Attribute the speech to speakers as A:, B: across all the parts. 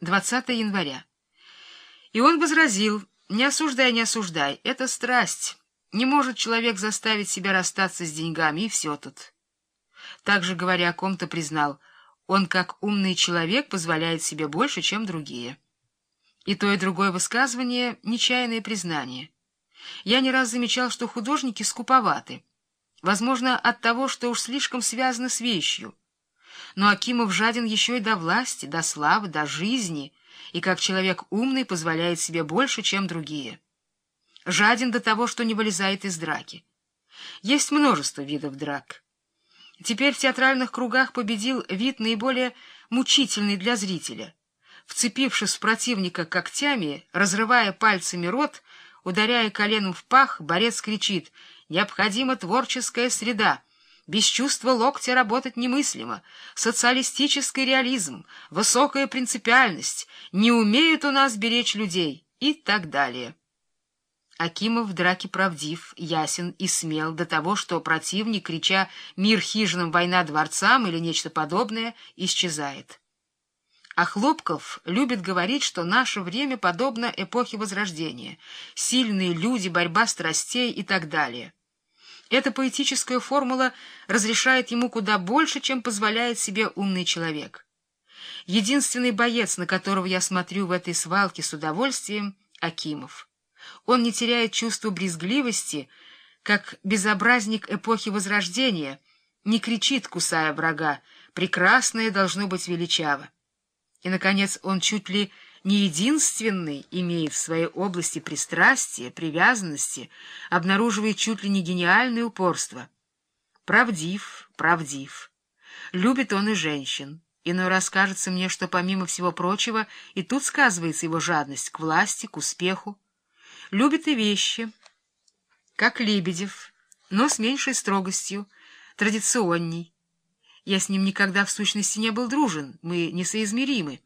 A: 20 января. И он возразил: «Не осуждай, не осуждай, это страсть. Не может человек заставить себя расстаться с деньгами, и все тут». Также, говоря о ком-то, признал: он, как умный человек, позволяет себе больше, чем другие. И то, и другое высказывание — нечаянное признание. Я не раз замечал, что художники скуповаты. Возможно, от того, что уж слишком связаны с вещью. Но Акимов жаден еще и до власти, до славы, до жизни, и как человек умный позволяет себе больше, чем другие. Жаден до того, что не вылезает из драки. Есть множество видов драк. Теперь в театральных кругах победил вид наиболее мучительный для зрителя. Вцепившись в противника когтями, разрывая пальцами рот, ударяя коленом в пах, борец кричит: «Необходима творческая среда! Без чувства локтя работать немыслимо! Социалистический реализм, высокая принципиальность, не умеют у нас беречь людей!» и так далее. Акимов в драке правдив, ясен и смел до того, что противник, крича «Мир хижинам, война дворцам» или нечто подобное, исчезает. А Хлопков любит говорить, что наше время подобно эпохе Возрождения, сильные люди, борьба страстей и так далее. Эта поэтическая формула разрешает ему куда больше, чем позволяет себе умный человек. Единственный боец, на которого я смотрю в этой свалке с удовольствием — Акимов. Он не теряет чувства брезгливости, как безобразник эпохи Возрождения, не кричит, кусая врага: «Прекрасное должно быть величаво». И, наконец, он чуть ли не единственный имеет в своей области пристрастия, привязанности, обнаруживает чуть ли не гениальное упорство. Правдив, правдив. Любит он и женщин. Иной раз кажется мне, что, помимо всего прочего, и тут сказывается его жадность к власти, к успеху. Любит и вещи, как Лебедев, но с меньшей строгостью, традиционней. Я с ним никогда в сущности не был дружен, мы несоизмеримы.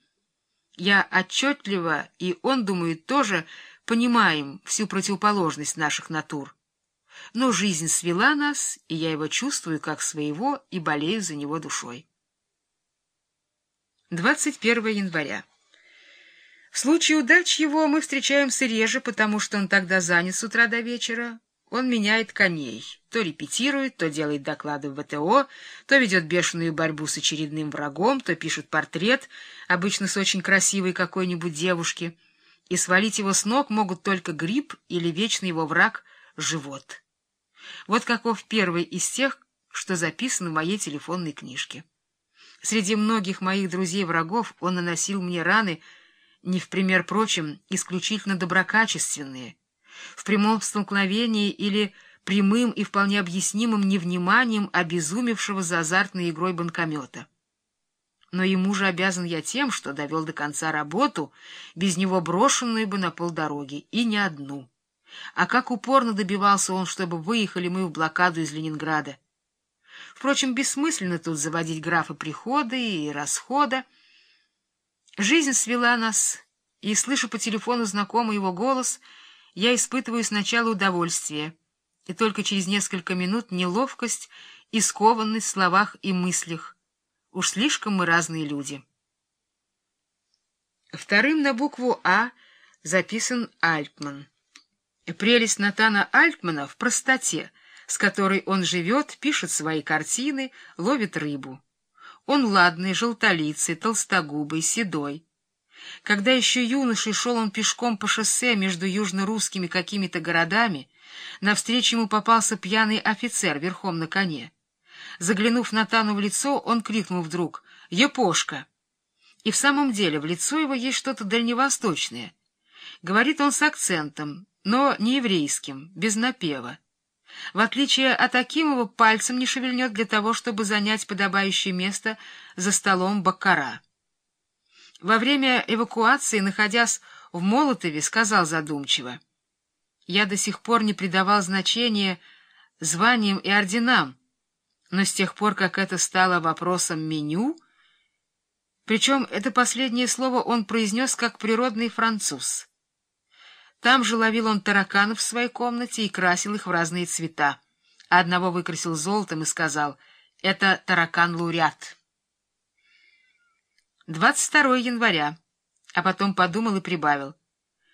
A: Я отчетливо, и он, думает, тоже понимаем всю противоположность наших натур. Но жизнь свела нас, и я его чувствую как своего и болею за него душой. 21 января. В случае удач его мы встречаемся реже, потому что он тогда занят с утра до вечера. Он меняет коней, то репетирует, то делает доклады в ВТО, то ведет бешеную борьбу с очередным врагом, то пишет портрет, обычно с очень красивой какой-нибудь девушки, и свалить его с ног могут только грипп или вечный его враг — живот. Вот каков первый из тех, что записан в моей телефонной книжке. Среди многих моих друзей-врагов он наносил мне раны, не в пример прочим, исключительно доброкачественные, в прямом столкновении или прямым и вполне объяснимым невниманием обезумевшего за азартной игрой банкомета. Но ему же обязан я тем, что довел до конца работу, без него брошенную бы на полдороги, и не одну. А как упорно добивался он, чтобы выехали мы в блокаду из Ленинграда. Впрочем, бессмысленно тут заводить графы прихода и расхода. Жизнь свела нас, и, слыша по телефону знакомый его голос, я испытываю сначала удовольствие, и только через несколько минут неловкость и скованность в словах и мыслях. Уж слишком мы разные люди. Вторым на букву «А» записан Альтман. Прелесть Натана Альтмана в простоте, с которой он живет, пишет свои картины, ловит рыбу. Он ладный, желтолицый, толстогубый, седой. Когда еще юношей шел он пешком по шоссе между южно-русскими какими-то городами, навстречу ему попался пьяный офицер верхом на коне. Заглянув Натану в лицо, он крикнул вдруг: «Епошка!» И в самом деле в лицо его есть что-то дальневосточное. Говорит он с акцентом, но не еврейским, без напева. В отличие от Акимова, пальцем не шевельнет для того, чтобы занять подобающее место за столом баккара. Во время эвакуации, находясь в Молотове, сказал задумчиво: «Я до сих пор не придавал значения званиям и орденам, но с тех пор, как это стало вопросом меню...» Причем это последнее слово он произнес как природный француз. Там же ловил он тараканов в своей комнате и красил их в разные цвета, а одного выкрасил золотом и сказал: «Это таракан-лауреат». 22 января. а потом подумал и прибавил.